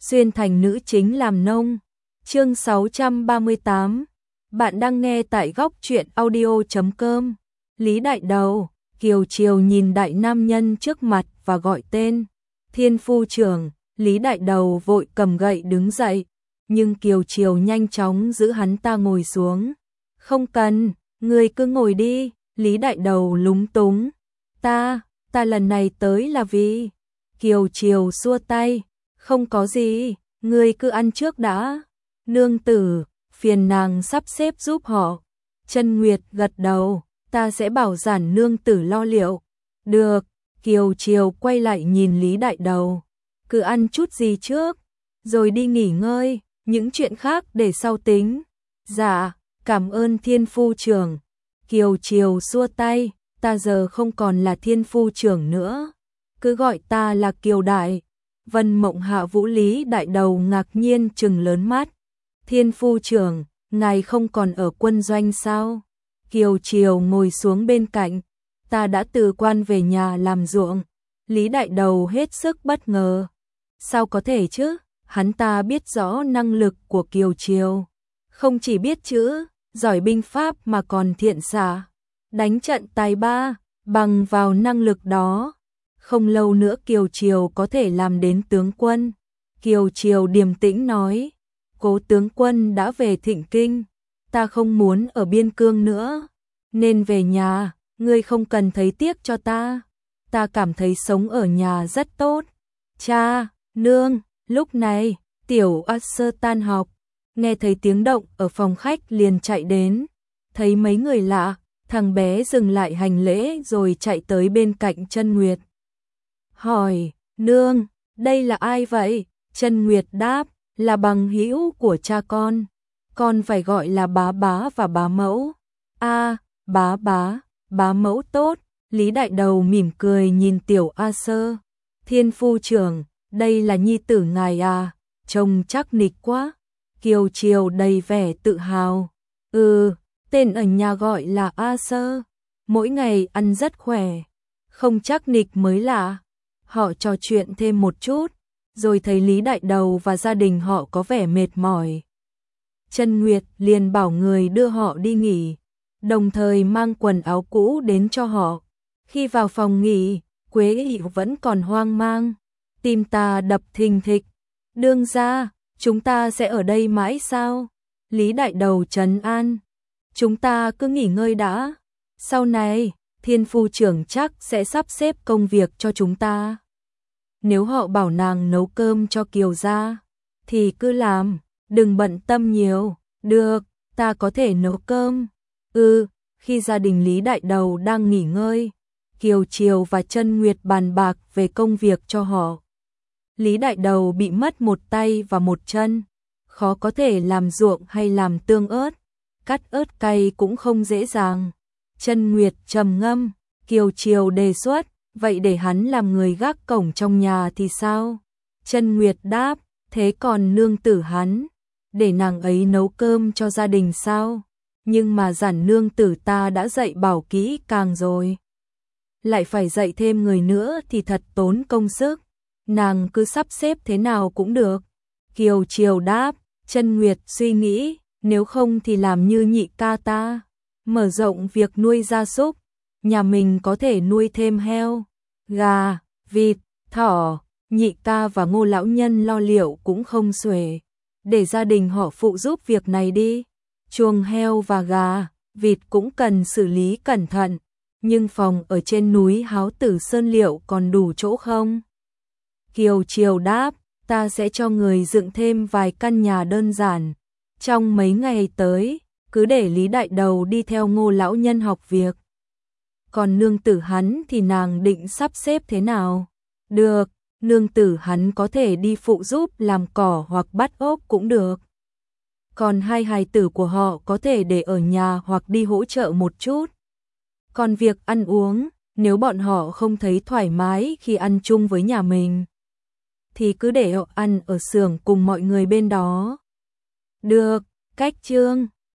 xuyên thành nữ chính làm nông. Chương 638. Bạn đang nghe tại góc truyện audio.com. Lý Đại Đầu, Kiều Triều nhìn đại nam nhân trước mặt và gọi tên. Thiên phu trưởng, Lý Đại Đầu vội cầm gậy đứng dậy, nhưng Kiều Triều nhanh chóng giữ hắn ta ngồi xuống. Không cần, ngươi cứ ngồi đi, Lý Đại Đầu lúng túng. Ta lần này tới là vì... Kiều Triều xua tay, không có gì, ngươi cứ ăn trước đã. Nương tử, phiền nàng sắp xếp giúp họ. Chân Nguyệt gật đầu, ta sẽ bảo giản nương tử lo liệu. Được, Kiều Triều quay lại nhìn Lý Đại Đầu. Cứ ăn chút gì trước, rồi đi nghỉ ngơi, những chuyện khác để sau tính. Dạ, cảm ơn thiên phu trưởng. Kiều Triều xua tay, ta giờ không còn là thiên phu trưởng nữa. Cứ gọi ta là Kiều Đại. Vân Mộng Hạ Vũ Lý Đại Đầu ngạc nhiên trừng lớn mắt. Thiên phu trưởng, ngài không còn ở quân doanh sao? Kiều Triều ngồi xuống bên cạnh. Ta đã từ quan về nhà làm ruộng. Lý Đại Đầu hết sức bất ngờ. Sao có thể chứ? Hắn ta biết rõ năng lực của Kiều Triều. Không chỉ biết chữ, giỏi binh pháp mà còn thiện xạ. Đánh trận tài ba, bằng vào năng lực đó. Không lâu nữa Kiều Triều có thể làm đến tướng quân. Kiều Triều điềm tĩnh nói, Cố tướng quân đã về Thịnh Kinh, ta không muốn ở biên cương nữa, nên về nhà, ngươi không cần thấy tiếc cho ta. Ta cảm thấy sống ở nhà rất tốt. Cha, nương, lúc này, Tiểu A Sơ tan học, nghe thấy tiếng động ở phòng khách liền chạy đến, thấy mấy người lạ, thằng bé dừng lại hành lễ rồi chạy tới bên cạnh Chân Nguyệt. Hỏi, nương, đây là ai vậy? Chân Nguyệt đáp, là bằng hữu của cha con phải gọi là bá bá và bá mẫu. A, bá mẫu tốt. Lý Đại Đầu mỉm cười nhìn Tiểu A Sơ. Thiên phu trưởng, đây là nhi tử ngài à, trông chắc nịch quá. Kiều Triều đầy vẻ tự hào. Tên ở nhà gọi là A Sơ, mỗi ngày ăn rất khỏe, không chắc nịch mới lạ. Họ trò chuyện thêm một chút, rồi thấy Lý Đại Đầu và gia đình họ có vẻ mệt mỏi. Chân Nguyệt liền bảo người đưa họ đi nghỉ, đồng thời mang quần áo cũ đến cho họ. Khi vào phòng nghỉ, Quế Hỷ vẫn còn hoang mang, tim ta đập thình thịch. Đương gia, chúng ta sẽ ở đây mãi sao? Lý Đại Đầu trấn an, chúng ta cứ nghỉ ngơi đã, sau này thiên phu trưởng chắc sẽ sắp xếp công việc cho chúng ta. Nếu họ bảo nàng nấu cơm cho Kiều gia, thì cứ làm, đừng bận tâm nhiều. Được, ta có thể nấu cơm. Khi gia đình Lý Đại Đầu đang nghỉ ngơi, Kiều Triều và Chân Nguyệt bàn bạc về công việc cho họ. Lý Đại Đầu bị mất một tay và một chân, khó có thể làm ruộng hay làm tương ớt, cắt ớt cay cũng không dễ dàng. Chân Nguyệt trầm ngâm, Kiều Triều đề xuất, vậy để hắn làm người gác cổng trong nhà thì sao? Chân Nguyệt đáp, thế còn nương tử hắn, để nàng ấy nấu cơm cho gia đình sao? Nhưng mà giản nương tử ta đã dạy bảo kỹ càng rồi, lại phải dạy thêm người nữa thì thật tốn công sức. Nàng cứ sắp xếp thế nào cũng được. Kiều Triều đáp. Chân Nguyệt suy nghĩ, nếu không thì làm như nhị ca ta, mở rộng việc nuôi gia súc. Nhà mình có thể nuôi thêm heo, gà, vịt, thỏ. Nhị ca và Ngô lão nhân lo liệu cũng không xuể, để gia đình họ phụ giúp việc này đi. Chuồng heo và gà, vịt cũng cần xử lý cẩn thận, nhưng phòng ở trên núi Háo Tử Sơn liệu còn đủ chỗ không? Kiều Triều đáp, ta sẽ cho người dựng thêm vài căn nhà đơn giản. Trong mấy ngày tới, cứ để Lý Đại Đầu đi theo Ngô lão nhân học việc. Còn nương tử hắn thì nàng định sắp xếp thế nào? Được, nương tử hắn có thể đi phụ giúp làm cỏ hoặc bắt ốc cũng được. Còn hai hài tử của họ có thể để ở nhà hoặc đi hỗ trợ một chút. Còn việc ăn uống, nếu bọn họ không thấy thoải mái khi ăn chung với nhà mình, thì cứ để họ ăn ở xưởng cùng mọi người bên đó. Được, cách chương